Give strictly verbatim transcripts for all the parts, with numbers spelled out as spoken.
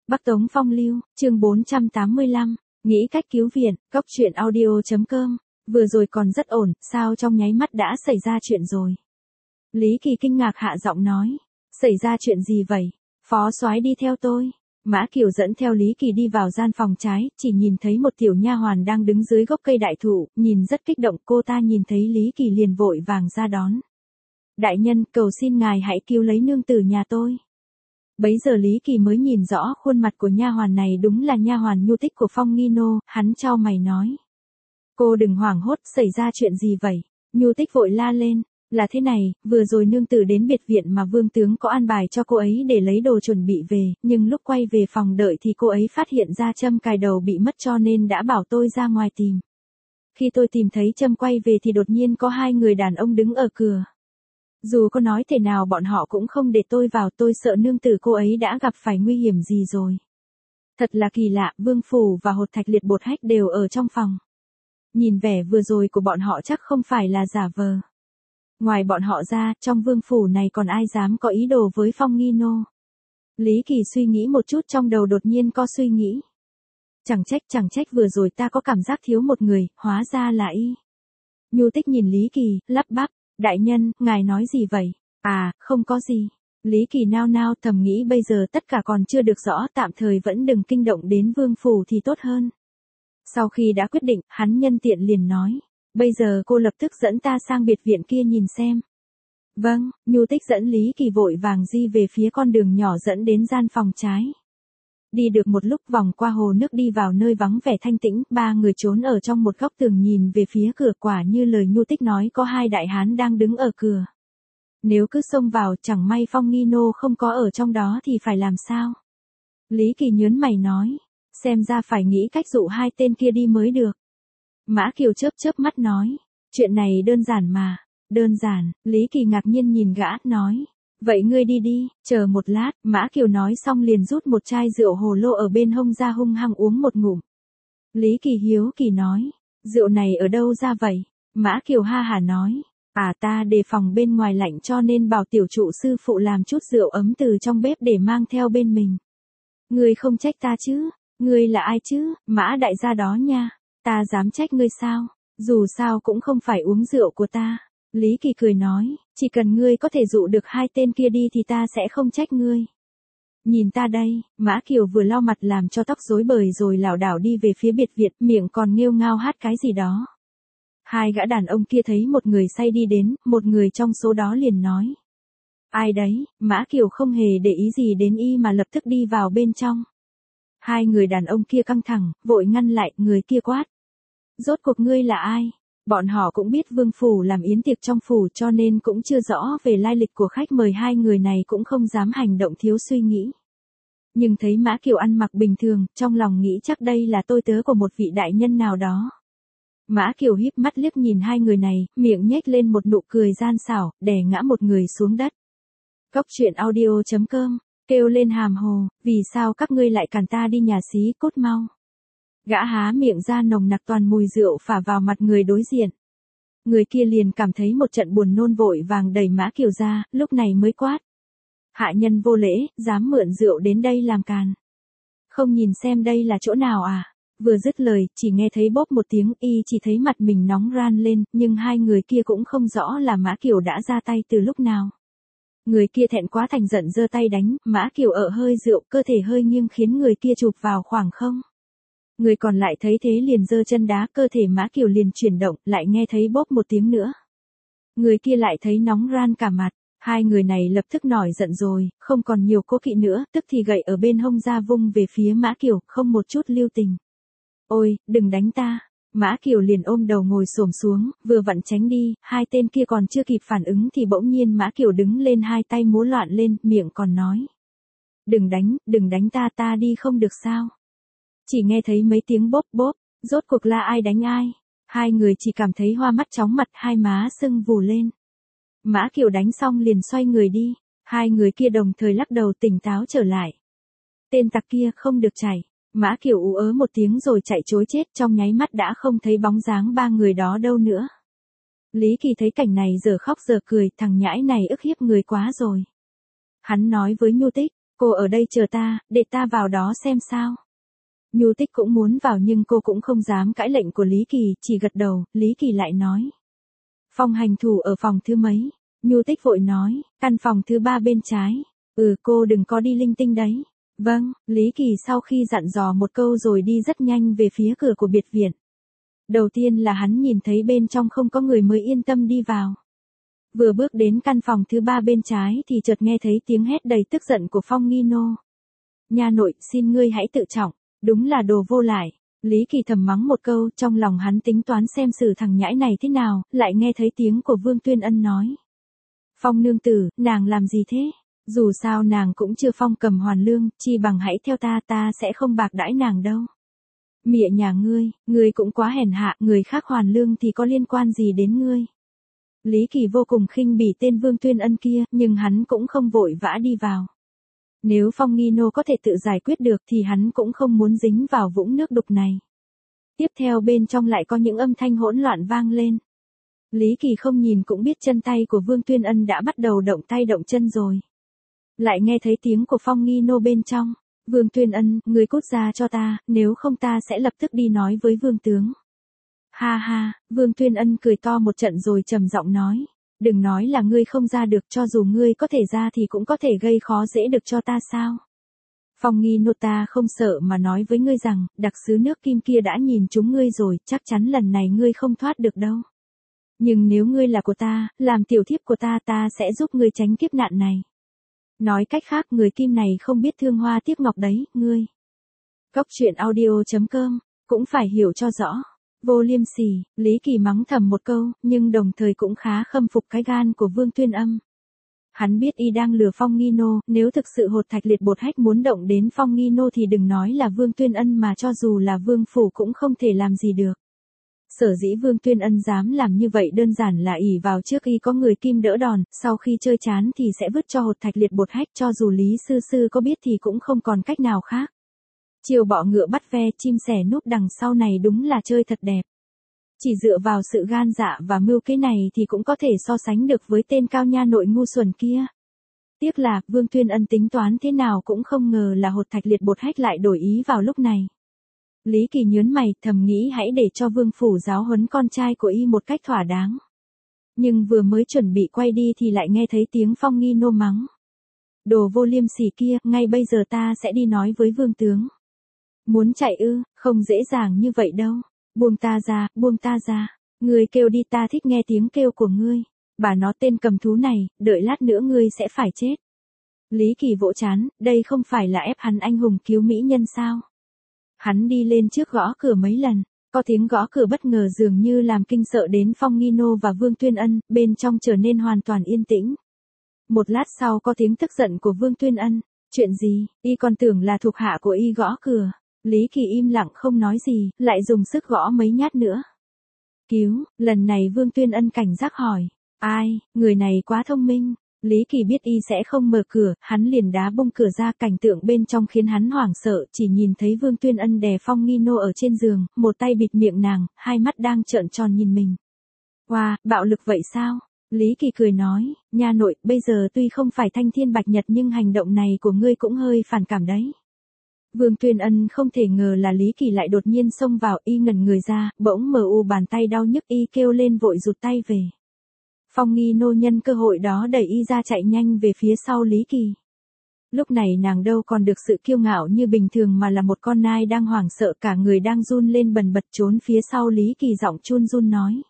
Bắc Tống Phong Lưu, chương bốn trăm tám mươi lăm, nghĩ cách cứu viện, cốc truyện audio chấm com, vừa rồi còn rất ổn, sao trong nháy mắt đã xảy ra chuyện rồi. Lý Kỳ kinh ngạc hạ giọng nói, xảy ra chuyện gì vậy, phó soái đi theo tôi. Mã Kiều dẫn theo Lý Kỳ đi vào gian phòng trái, chỉ nhìn thấy một tiểu nha hoàn đang đứng dưới gốc cây đại thụ, nhìn rất kích động, cô ta nhìn thấy Lý Kỳ liền vội vàng ra đón. Đại nhân, cầu xin ngài hãy cứu lấy nương tử nhà tôi. Bấy giờ Lý Kỳ mới nhìn rõ khuôn mặt của nha hoàn này đúng là nha hoàn nhu tích của Phong Nghi Nô, hắn chau mày nói. Cô đừng hoảng hốt, xảy ra chuyện gì vậy? Nhu tích vội la lên, là thế này, vừa rồi nương tử đến biệt viện mà vương tướng có an bài cho cô ấy để lấy đồ chuẩn bị về, nhưng lúc quay về phòng đợi thì cô ấy phát hiện ra châm cài đầu bị mất cho nên đã bảo tôi ra ngoài tìm. Khi tôi tìm thấy châm quay về thì đột nhiên có hai người đàn ông đứng ở cửa. Dù có nói thế nào bọn họ cũng không để tôi vào, tôi sợ nương tử cô ấy đã gặp phải nguy hiểm gì rồi. Thật là kỳ lạ, Vương Phủ và Hột Thạch Liệt Bột Hách đều ở trong phòng. Nhìn vẻ vừa rồi của bọn họ chắc không phải là giả vờ. Ngoài bọn họ ra, trong Vương Phủ này còn ai dám có ý đồ với Phong Nghi Nô. Lý Kỳ suy nghĩ một chút, trong đầu đột nhiên có suy nghĩ. Chẳng trách, chẳng trách vừa rồi ta có cảm giác thiếu một người, hóa ra là y. Nhu Tích nhìn Lý Kỳ, lắp bắp. Đại nhân, ngài nói gì vậy? À, không có gì. Lý Kỳ nao nao thầm nghĩ bây giờ tất cả còn chưa được rõ, tạm thời vẫn đừng kinh động đến Vương Phủ thì tốt hơn. Sau khi đã quyết định, hắn nhân tiện liền nói. Bây giờ cô lập tức dẫn ta sang biệt viện kia nhìn xem. Vâng, Nhu Tích dẫn Lý Kỳ vội vàng di về phía con đường nhỏ dẫn đến gian phòng trái. Đi được một lúc vòng qua hồ nước đi vào nơi vắng vẻ thanh tĩnh, ba người trốn ở trong một góc tường nhìn về phía cửa, quả như lời Nhu Tích nói có hai đại hán đang đứng ở cửa. Nếu cứ xông vào chẳng may Phong Nghi Nô không có ở trong đó thì phải làm sao? Lý Kỳ nhớn mày nói, xem ra phải nghĩ cách dụ hai tên kia đi mới được. Mã Kiều chớp chớp mắt nói, chuyện này đơn giản mà. Đơn giản, Lý Kỳ ngạc nhiên nhìn gã, nói. Vậy ngươi đi đi, chờ một lát, Mã Kiều nói xong liền rút một chai rượu hồ lô ở bên hông ra hung hăng uống một ngụm. Lý Kỳ hiếu kỳ nói, rượu này ở đâu ra vậy? Mã Kiều ha hả nói, à ta đề phòng bên ngoài lạnh cho nên bảo tiểu trụ sư phụ làm chút rượu ấm từ trong bếp để mang theo bên mình. Ngươi không trách ta chứ? Ngươi là ai chứ? Mã đại gia đó nha, ta dám trách ngươi sao? Dù sao cũng không phải uống rượu của ta. Lý Kỳ cười nói, chỉ cần ngươi có thể dụ được hai tên kia đi thì ta sẽ không trách ngươi. Nhìn ta đây, Mã Kiều vừa lau mặt làm cho tóc rối bời rồi lảo đảo đi về phía biệt viện, miệng còn nghêu ngao hát cái gì đó. Hai gã đàn ông kia thấy một người say đi đến, một người trong số đó liền nói. Ai đấy? Mã Kiều không hề để ý gì đến y mà lập tức đi vào bên trong. Hai người đàn ông kia căng thẳng, vội ngăn lại, người kia quát. Rốt cuộc ngươi là ai? Bọn họ cũng biết Vương Phủ làm yến tiệc trong phủ cho nên cũng chưa rõ về lai lịch của khách mời, hai người này cũng không dám hành động thiếu suy nghĩ. Nhưng thấy Mã Kiều ăn mặc bình thường, trong lòng nghĩ chắc đây là tôi tớ của một vị đại nhân nào đó. Mã Kiều híp mắt liếc nhìn hai người này, miệng nhếch lên một nụ cười gian xảo, đè ngã một người xuống đất. Cốc truyện audio chấm com, kêu lên hàm hồ, vì sao các ngươi lại cản ta đi nhà xí, cút mau. Gã há miệng ra nồng nặc toàn mùi rượu phả vào mặt người đối diện. Người kia liền cảm thấy một trận buồn nôn, vội vàng đẩy Mã Kiều ra, lúc này mới quát. Hạ nhân vô lễ, dám mượn rượu đến đây làm càn. Không nhìn xem đây là chỗ nào à? Vừa dứt lời, chỉ nghe thấy bốp một tiếng, y chỉ thấy mặt mình nóng ran lên, nhưng hai người kia cũng không rõ là Mã Kiều đã ra tay từ lúc nào. Người kia thẹn quá thành giận giơ tay đánh, Mã Kiều ở hơi rượu, cơ thể hơi nghiêng khiến người kia chụp vào khoảng không. Người còn lại thấy thế liền giơ chân đá, cơ thể Mã Kiều liền chuyển động, lại nghe thấy bốp một tiếng nữa. Người kia lại thấy nóng ran cả mặt, hai người này lập tức nổi giận rồi, không còn nhiều cố kỵ nữa, tức thì gậy ở bên hông ra vung về phía Mã Kiều, không một chút lưu tình. Ôi, đừng đánh ta. Mã Kiều liền ôm đầu ngồi xổm xuống, vừa vặn tránh đi, hai tên kia còn chưa kịp phản ứng thì bỗng nhiên Mã Kiều đứng lên, hai tay múa loạn lên, miệng còn nói. Đừng đánh, đừng đánh ta, ta đi không được sao? Chỉ nghe thấy mấy tiếng bốp bốp, rốt cuộc là ai đánh ai? Hai người chỉ cảm thấy hoa mắt chóng mặt, hai má sưng vù lên. Mã Kiều đánh xong liền xoay người đi, hai người kia đồng thời lắc đầu tỉnh táo trở lại. Tên tặc kia không được chạy. Mã Kiều ú ớ một tiếng rồi chạy trối chết, trong nháy mắt đã không thấy bóng dáng ba người đó đâu nữa. Lý Kỳ thấy cảnh này giờ khóc giờ cười, thằng nhãi này ức hiếp người quá rồi. Hắn nói với Nhu Tích, Cô ở đây chờ ta, để ta vào đó xem sao. Nhu Tích cũng muốn vào nhưng cô cũng không dám cãi lệnh của Lý Kỳ, chỉ gật đầu. Lý Kỳ lại nói. Phong hành thủ ở phòng thứ mấy? Nhu Tích vội nói, căn phòng thứ ba bên trái. Ừ, cô đừng có đi linh tinh đấy. Vâng, Lý Kỳ sau khi dặn dò một câu rồi đi rất nhanh về phía cửa của biệt viện. Đầu tiên là hắn nhìn thấy bên trong không có người mới yên tâm đi vào. Vừa bước đến căn phòng thứ ba bên trái thì chợt nghe thấy tiếng hét đầy tức giận của Phong Nghi Nô. Nha nội, xin ngươi hãy tự trọng, đúng là đồ vô lại. Lý Kỳ thầm mắng một câu, trong lòng hắn tính toán xem xử thằng nhãi này thế nào, lại nghe thấy tiếng của Vương Tuyên Ân nói. Phong nương tử, nàng làm gì thế? Dù sao nàng cũng chưa phong cầm hoàn lương, chi bằng hãy theo ta, ta sẽ không bạc đãi nàng đâu. Mịa nhà ngươi, ngươi cũng quá hèn hạ, người khác hoàn lương thì có liên quan gì đến ngươi? Lý Kỳ vô cùng khinh bỉ tên Vương Tuyên Ân kia, nhưng hắn cũng không vội vã đi vào. Nếu Phong Nghi Nô có thể tự giải quyết được thì hắn cũng không muốn dính vào vũng nước đục này. Tiếp theo bên trong lại có những âm thanh hỗn loạn vang lên. Lý Kỳ không nhìn cũng biết chân tay của Vương Tuyên Ân đã bắt đầu động tay động chân rồi. Lại nghe thấy tiếng của Phong Nghi Nô bên trong. Vương Tuyên Ân, ngươi cút ra cho ta, nếu không ta sẽ lập tức đi nói với Vương tướng. Ha ha, Vương Tuyên Ân cười to một trận rồi trầm giọng nói. Đừng nói là ngươi không ra được, cho dù ngươi có thể ra thì cũng có thể gây khó dễ được cho ta sao. Phong Nghi Nô, ta không sợ mà nói với ngươi rằng, đặc sứ nước Kim kia đã nhìn chúng ngươi rồi, chắc chắn lần này ngươi không thoát được đâu. Nhưng nếu ngươi là của ta, làm tiểu thiếp của ta, ta sẽ giúp ngươi tránh kiếp nạn này. Nói cách khác, người Kim này không biết thương hoa tiếc ngọc đấy, ngươi. Góc truyện audio chấm com, cũng phải hiểu cho rõ. Vô liêm sỉ, Lý Kỳ mắng thầm một câu, nhưng đồng thời cũng khá khâm phục cái gan của Vương Tuyên Âm. Hắn biết y đang lừa Phong Nghi Nô, nếu thực sự hột thạch liệt bột hách muốn động đến Phong Nghi Nô thì đừng nói là Vương Tuyên Ân mà cho dù là Vương Phủ cũng không thể làm gì được. Sở dĩ Vương Tuyên Ân dám làm như vậy đơn giản là ỷ vào trước y có người Kim đỡ đòn, sau khi chơi chán thì sẽ vứt cho hột thạch liệt bột hách, cho dù Lý Sư Sư có biết thì cũng không còn cách nào khác. Chiều bọ ngựa bắt ve, chim sẻ núp đằng sau này đúng là chơi thật đẹp. Chỉ dựa vào sự gan dạ và mưu kế này thì cũng có thể so sánh được với tên cao nha nội ngu xuẩn kia. Tiếc là, Vương Tuyên Ân tính toán thế nào cũng không ngờ là hột thạch liệt bột hách lại đổi ý vào lúc này. Lý Kỳ nhớn mày, thầm nghĩ hãy để cho Vương Phủ giáo huấn con trai của y một cách thỏa đáng. Nhưng vừa mới chuẩn bị quay đi thì lại nghe thấy tiếng Phong Nghi Nô mắng. Đồ vô liêm sỉ kia, ngay bây giờ ta sẽ đi nói với Vương tướng. Muốn chạy ư, không dễ dàng như vậy đâu. Buông ta ra, buông ta ra. Ngươi kêu đi, ta thích nghe tiếng kêu của ngươi. Bà nó tên cầm thú này, đợi lát nữa ngươi sẽ phải chết. Lý Kỳ vỗ chán, đây không phải là ép hắn anh hùng cứu mỹ nhân sao? Hắn đi lên trước gõ cửa mấy lần, có tiếng gõ cửa bất ngờ dường như làm kinh sợ đến Phong Nghi Nô và Vương Tuyên Ân, bên trong trở nên hoàn toàn yên tĩnh. Một lát sau có tiếng tức giận của Vương Tuyên Ân, chuyện gì, y còn tưởng là thuộc hạ của y gõ cửa. Lý Kỳ im lặng không nói gì, lại dùng sức gõ mấy nhát nữa. Cứu, lần này Vương Tuyên Ân cảnh giác hỏi, ai, người này quá thông minh. Lý Kỳ biết y sẽ không mở cửa, hắn liền đá bung cửa ra, cảnh tượng bên trong khiến hắn hoảng sợ, chỉ nhìn thấy Vương Tuyên Ân đè Phong Nghi Nô ở trên giường, một tay bịt miệng nàng, hai mắt đang trợn tròn nhìn mình. Wow, bạo lực vậy sao? Lý Kỳ cười nói, nha nội, bây giờ tuy không phải thanh thiên bạch nhật nhưng hành động này của ngươi cũng hơi phản cảm đấy. Vương Tuyên Ân không thể ngờ là Lý Kỳ lại đột nhiên xông vào, y ngẩn người ra, bỗng mờ u bàn tay đau nhức, y kêu lên vội rụt tay về. Phong Nghi Nô nhân cơ hội đó đẩy y ra chạy nhanh về phía sau Lý Kỳ. Lúc này nàng đâu còn được sự kiêu ngạo như bình thường mà là một con nai đang hoảng sợ, cả người đang run lên bần bật trốn phía sau Lý Kỳ, giọng chun run nói.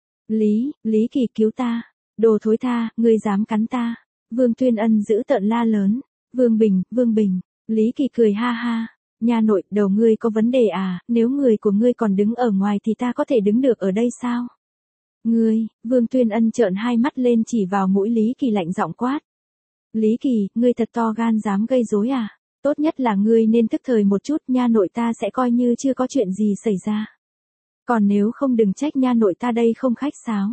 Lý, Lý Kỳ cứu ta, đồ thối tha, ngươi dám cắn ta. Vương Tuyên Ân giữ tợn la lớn, Vương Bình, Vương Bình. Lý Kỳ cười ha ha, nha nội, đầu ngươi có vấn đề à, nếu người của ngươi còn đứng ở ngoài thì ta có thể đứng được ở đây sao? Ngươi, Vương Tuyên Ân trợn hai mắt lên chỉ vào mũi Lý Kỳ lạnh giọng quát. Lý Kỳ, ngươi thật to gan dám gây rối à? Tốt nhất là ngươi nên tức thời một chút, nha nội ta sẽ coi như chưa có chuyện gì xảy ra. Còn nếu không đừng trách nha nội ta đây không khách sáo.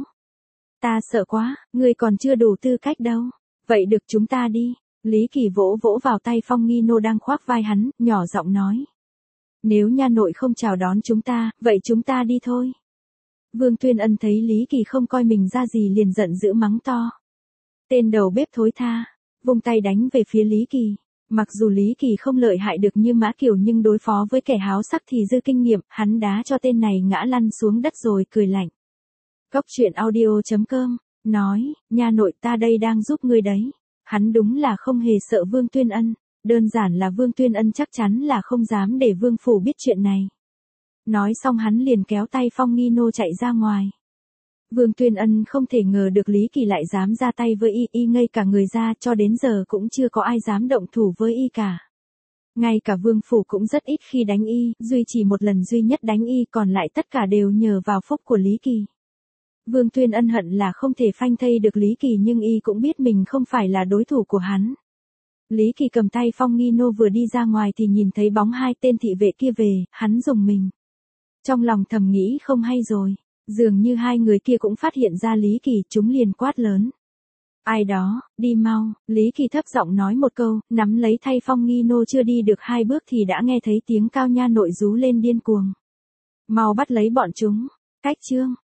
Ta sợ quá, ngươi còn chưa đủ tư cách đâu. Vậy được, chúng ta đi. Lý Kỳ vỗ vỗ vào tay Phong Nghi Nô đang khoác vai hắn, nhỏ giọng nói. Nếu nha nội không chào đón chúng ta, vậy chúng ta đi thôi. Vương Tuyên Ân thấy Lý Kỳ không coi mình ra gì liền giận dữ mắng to. Tên đầu bếp thối tha, vung tay đánh về phía Lý Kỳ. Mặc dù Lý Kỳ không lợi hại được như Mã Kiều nhưng đối phó với kẻ háo sắc thì dư kinh nghiệm, hắn đá cho tên này ngã lăn xuống đất rồi cười lạnh. Cốc truyện audio chấm com, nói, nha nội ta đây đang giúp ngươi đấy. Hắn đúng là không hề sợ Vương Tuyên Ân, đơn giản là Vương Tuyên Ân chắc chắn là không dám để Vương Phủ biết chuyện này. Nói xong hắn liền kéo tay Phong Nghi Nô chạy ra ngoài. Vương Tuyên Ân không thể ngờ được Lý Kỳ lại dám ra tay với y, y ngây cả người ra, cho đến giờ cũng chưa có ai dám động thủ với y cả. Ngay cả Vương Phủ cũng rất ít khi đánh y, duy chỉ một lần duy nhất đánh y, còn lại tất cả đều nhờ vào phúc của Lý Kỳ. Vương Tuyên Ân hận là không thể phanh thây được Lý Kỳ nhưng y cũng biết mình không phải là đối thủ của hắn. Lý Kỳ cầm tay Phong Nghi Nô vừa đi ra ngoài thì nhìn thấy bóng hai tên thị vệ kia về, hắn rùng mình. Trong lòng thầm nghĩ không hay rồi, dường như hai người kia cũng phát hiện ra Lý Kỳ, chúng liền quát lớn. Ai đó, đi mau, Lý Kỳ thấp giọng nói một câu, nắm lấy thay Phong Nghi Nô chưa đi được hai bước thì đã nghe thấy tiếng Cao Nha nội rú lên điên cuồng. Mau bắt lấy bọn chúng, cách chương.